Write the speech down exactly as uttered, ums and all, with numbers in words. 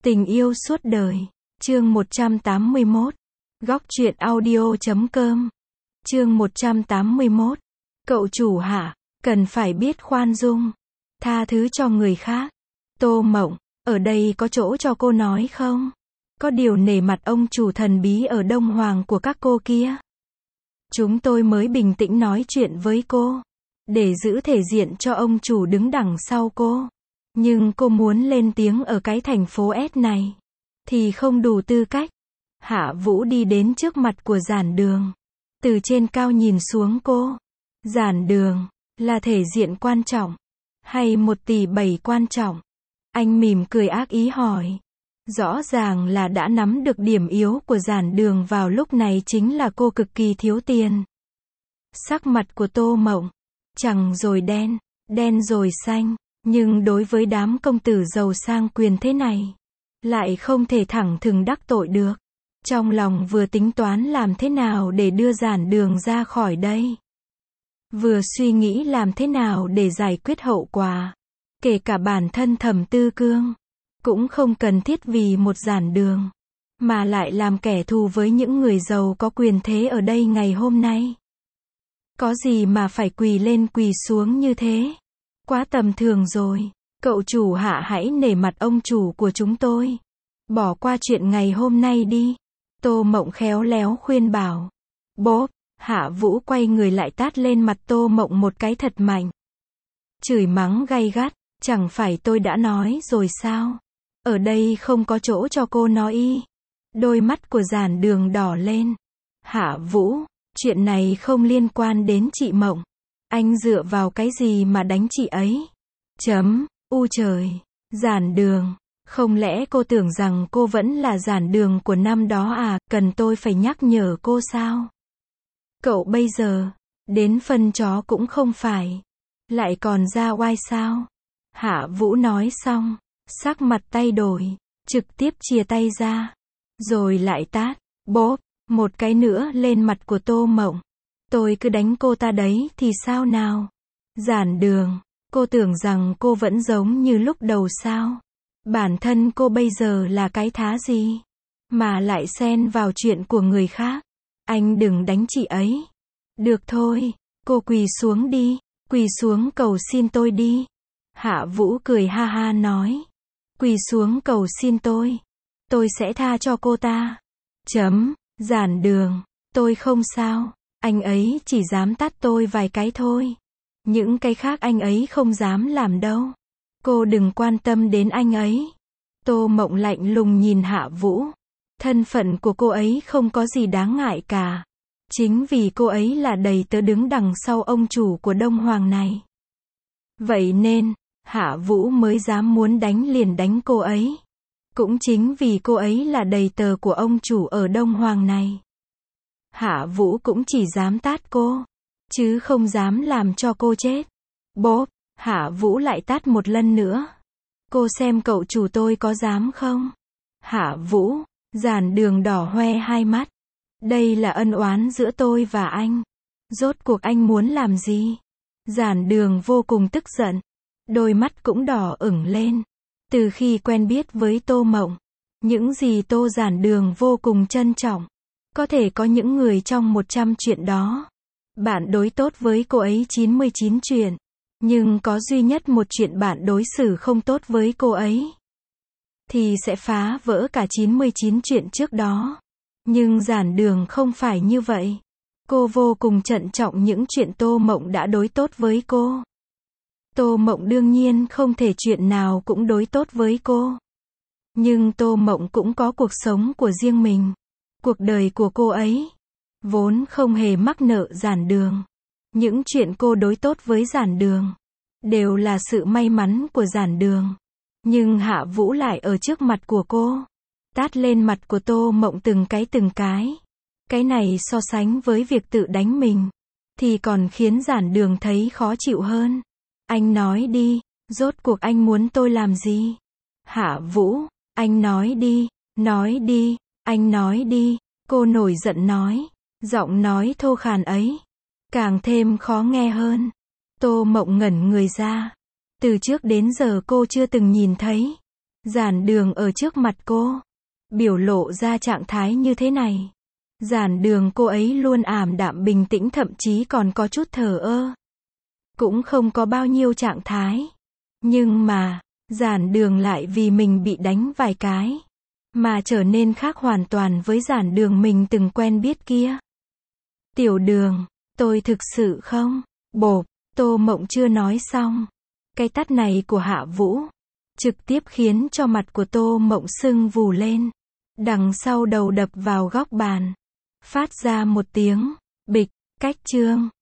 Tình yêu suốt đời. Chương một trăm tám mươi mốt. Góc truyện audio chấm com. Chương một trăm tám mươi mốt. Cậu chủ Hạ, cần phải biết khoan dung, tha thứ cho người khác. Tô Mộng, ở đây có chỗ cho cô nói không? Có điều nể mặt ông chủ thần bí ở Đông Hoàng của các cô kia. Chúng tôi mới bình tĩnh nói chuyện với cô, để giữ thể diện cho ông chủ đứng đằng sau cô. Nhưng cô muốn lên tiếng ở cái thành phố S này, thì không đủ tư cách. Hạ Vũ đi đến trước mặt của Giản Đường, từ trên cao nhìn xuống cô. Giản Đường, là thể diện quan trọng, hay một tỷ bảy quan trọng? Anh mỉm cười ác ý hỏi. Rõ ràng là đã nắm được điểm yếu của Giản Đường vào lúc này chính là cô cực kỳ thiếu tiền. Sắc mặt của Tô Mộng, chẳng rồi đen, đen rồi xanh. Nhưng đối với đám công tử giàu sang quyền thế này, lại không thể thẳng thừng đắc tội được. Trong lòng vừa tính toán làm thế nào để đưa Giản Đường ra khỏi đây, vừa suy nghĩ làm thế nào để giải quyết hậu quả. Kể cả bản thân Thẩm Tư Cương, cũng không cần thiết vì một Giản Đường, mà lại làm kẻ thù với những người giàu có quyền thế ở đây ngày hôm nay. Có gì mà phải quỳ lên quỳ xuống như thế? Quá tầm thường rồi. Cậu chủ Hạ hãy nể mặt ông chủ của chúng tôi. Bỏ qua chuyện ngày hôm nay đi. Tô Mộng khéo léo khuyên bảo. Bốp, Hạ Vũ quay người lại tát lên mặt Tô Mộng một cái thật mạnh. Chửi mắng gay gắt, chẳng phải tôi đã nói rồi sao? Ở đây không có chỗ cho cô nói y. Đôi mắt của Giản Đường đỏ lên. Hạ Vũ, chuyện này không liên quan đến chị Mộng. Anh dựa vào cái gì mà đánh chị ấy? Chấm, u trời. Giản Đường, không lẽ cô tưởng rằng cô vẫn là Giản Đường của năm đó à? Cần tôi phải nhắc nhở cô sao? Cậu bây giờ, đến phân chó cũng không phải, lại còn ra oai sao? Hạ Vũ nói xong, sắc mặt thay đổi, trực tiếp chia tay ra, rồi lại tát, bốp, một cái nữa lên mặt của Tô Mộng. Tôi cứ đánh cô ta đấy thì sao nào? Giản Đường, cô tưởng rằng cô vẫn giống như lúc đầu sao? Bản thân cô bây giờ là cái thá gì? Mà lại xen vào chuyện của người khác. Anh đừng đánh chị ấy. Được thôi, cô quỳ xuống đi, quỳ xuống cầu xin tôi đi. Hạ Vũ cười ha ha nói. Quỳ xuống cầu xin tôi. Tôi sẽ tha cho cô ta. Chấm, Giản Đường, tôi không sao. Anh ấy chỉ dám tát tôi vài cái thôi. Những cái khác anh ấy không dám làm đâu. Cô đừng quan tâm đến anh ấy. Tô Mộng lạnh lùng nhìn Hạ Vũ. Thân phận của cô ấy không có gì đáng ngại cả. Chính vì cô ấy là đầy tớ đứng đằng sau ông chủ của Đông Hoàng này. Vậy nên, Hạ Vũ mới dám muốn đánh liền đánh cô ấy. Cũng chính vì cô ấy là đầy tớ của ông chủ ở Đông Hoàng này. Hạ Vũ cũng chỉ dám tát cô, chứ không dám làm cho cô chết. Bốp, Hạ Vũ lại tát một lần nữa. Cô xem cậu chủ tôi có dám không? Hạ Vũ, Giản Đường đỏ hoe hai mắt. Đây là ân oán giữa tôi và anh. Rốt cuộc anh muốn làm gì? Giản Đường vô cùng tức giận. Đôi mắt cũng đỏ ửng lên. Từ khi quen biết với Tô Mộng, những gì Tô Giản Đường vô cùng trân trọng. Có thể có những người trong một trăm chuyện đó. Bạn đối tốt với cô ấy chín mươi chín chuyện. Nhưng có duy nhất một chuyện bạn đối xử không tốt với cô ấy, thì sẽ phá vỡ cả chín mươi chín chuyện trước đó. Nhưng Giản Đường không phải như vậy. Cô vô cùng trân trọng những chuyện Tô Mộng đã đối tốt với cô. Tô Mộng đương nhiên không thể chuyện nào cũng đối tốt với cô. Nhưng Tô Mộng cũng có cuộc sống của riêng mình. Cuộc đời của cô ấy vốn không hề mắc nợ Giản Đường. Những chuyện cô đối tốt với Giản Đường đều là sự may mắn của Giản Đường. Nhưng Hạ Vũ lại ở trước mặt của cô, tát lên mặt của Tô Mộng từng cái từng cái. Cái này so sánh với việc tự đánh mình, thì còn khiến Giản Đường thấy khó chịu hơn. Anh nói đi, rốt cuộc anh muốn tôi làm gì? Hạ Vũ, anh nói đi, nói đi, anh nói đi. Cô nổi giận nói. Giọng nói thô khàn ấy càng thêm khó nghe hơn. Tô Mộng ngẩn người ra. Từ trước đến giờ cô chưa từng nhìn thấy Giản Đường ở trước mặt cô, biểu lộ ra trạng thái như thế này. Giản Đường cô ấy luôn ảm đạm bình tĩnh, thậm chí còn có chút thờ ơ. Cũng không có bao nhiêu trạng thái. Nhưng mà, Giản Đường lại vì mình bị đánh vài cái, mà trở nên khác hoàn toàn với Giản Đường mình từng quen biết kia. Tiểu Đường, tôi thực sự không, bộp, Tô Mộng chưa nói xong. Cái tát này của Hạ Vũ, trực tiếp khiến cho mặt của Tô Mộng sưng vù lên. Đằng sau đầu đập vào góc bàn. Phát ra một tiếng, bịch, cách chương.